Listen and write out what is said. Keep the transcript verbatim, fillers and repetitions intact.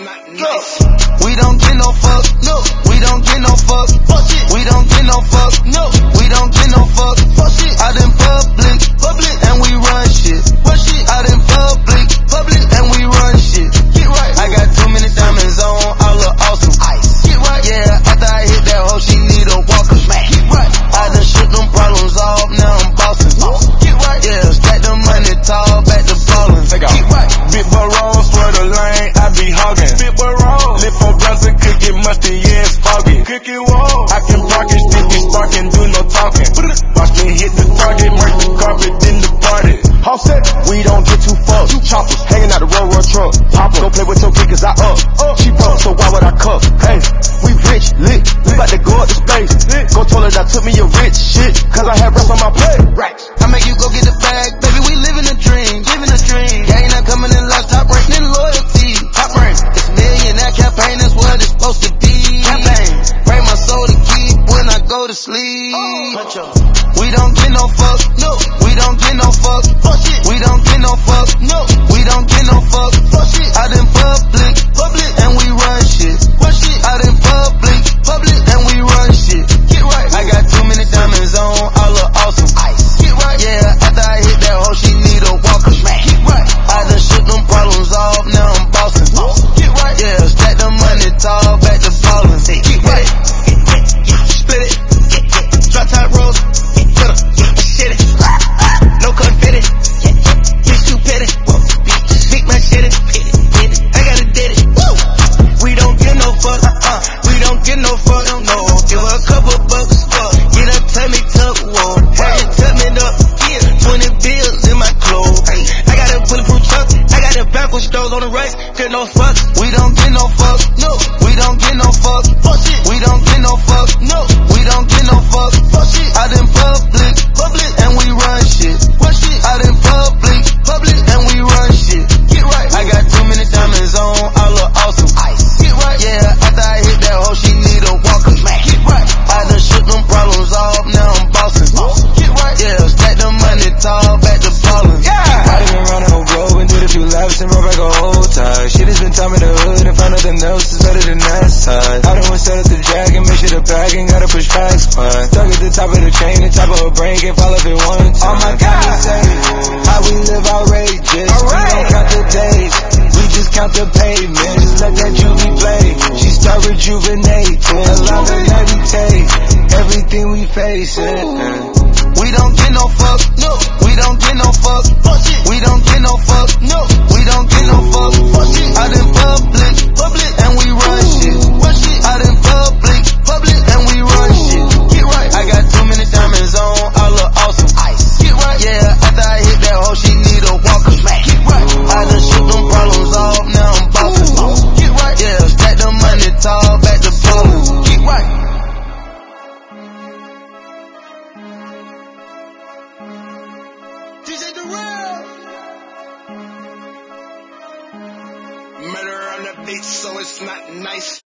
not nice. We don't get no fuck, no. We don't get no fuck, fuck shit. We don't get no fuck, no. We don't get no fuck, fuck shit. Out in public, public, and we run shit. Run shit. Out in public, public, and we run shit. Get right. I got too many diamonds on, I look awesome. Ice. Get right. Yeah, after I hit that hoe, she need a walker. Get right. I done shook them problems off, now I'm bossing. Get right. Yeah, stack the money tall, back to ballin'. Get right. Big boy roll, swear the lane, I be hogging. Big boy roll, lift for blunts and cook it musty, yeah, it's foggy. Cook it wall, I can park it, stick be sparking, do no talking. Watch me hit the target, mark the carpet, then depart it. Offset, we don't get too fucked. Choppers, hanging out the road, road truck. Pop up, don't play with your kid cause I up. up. She broke, so why would I cuff? Hey, we rich, lit, we bout to go up to space. Go told her that took me a rich shit, cause I had rest on my plate. Racks. I make you go get the bag, baby, we living a dream, living a dream. Gang not coming in last, top rank in loyalty. Top rank, it's a millionaire campaign, that's what it's supposed to be. Campaign, pray my soul to keep when I go to sleep. Oh. We don't get no fuck, no. We don't get no fuck, fuck shit. We don't get no fuck, no. We don't get no fuck, fuck shit. Out in public, public, and we run shit. Run shit. Out in public, public, and we run shit. Get right. I got too many diamonds on, I look awesome. Ice. Get right. Yeah, after I hit that hoe, she need a walker. Get right. I done shook them problems off, now I'm bossing. Get right. Yeah, stack the money tall, back to ballin'. Get right. Split it. Drop top rolls. Shit it. No confetti. Bitch too petty. Big man shit it. I gotta did it. We don't get no fuck. Uh, we don't get no fuck. No. Give her a couple bucks. Fuck. Get her tummy tuck. Whoa. Have it tuck me up. Yeah. Twenty bills in my clothes. I got a bulletproof truck. I got a backwards stove on the race. Get no fuck. We don't get no fuck. No. We don't get no fuck. Fuck shit. We don't get no fuck. No. We don't get no fuck. Fuck shit. Out in public, public, and we run shit. Run shit. Out in public, public, and we run shit. Get right. I got too many diamonds on, I look awesome. Ice. Get right. Yeah, after I hit that hoe, she need a walker. Get right. I done shook them problems off, now I'm bossing. Get right. Yeah, stack the money tall, back to ballin'. Yeah. I done been round the whole globe and did a few laps and roll back a whole time. Shit has been time in the hood and found nothing else is better than that side. I done went set up the jack and make sure the bag ain't gotta push back spine. Stuck at the top of the chain, the top of her brain can't fall off it one time. Oh my God, say, how we live outrageous. All right. We don't count the days, we just count the pavement. Just let that juvie play. She start rejuvenating, allow her meditate. Everything we face it. We don't get no fuck, no. We don't get no fuck, fuck shit. We don't get no fuck, no. We don't get no fuck, fuck shit. Out in public, public, and we run shit. Run shit. Out in public, public, and we run shit. Get right. I got too many diamonds on, I look awesome. Ice. Get right. Yeah, after I hit that hoe, she need a walker. Get right. I done shook them problems off, now I'm bossing. Get right. Yeah, stack the money tall, back to ballin'. Get right. D J Durrell. Murder on the beat, so it's not nice.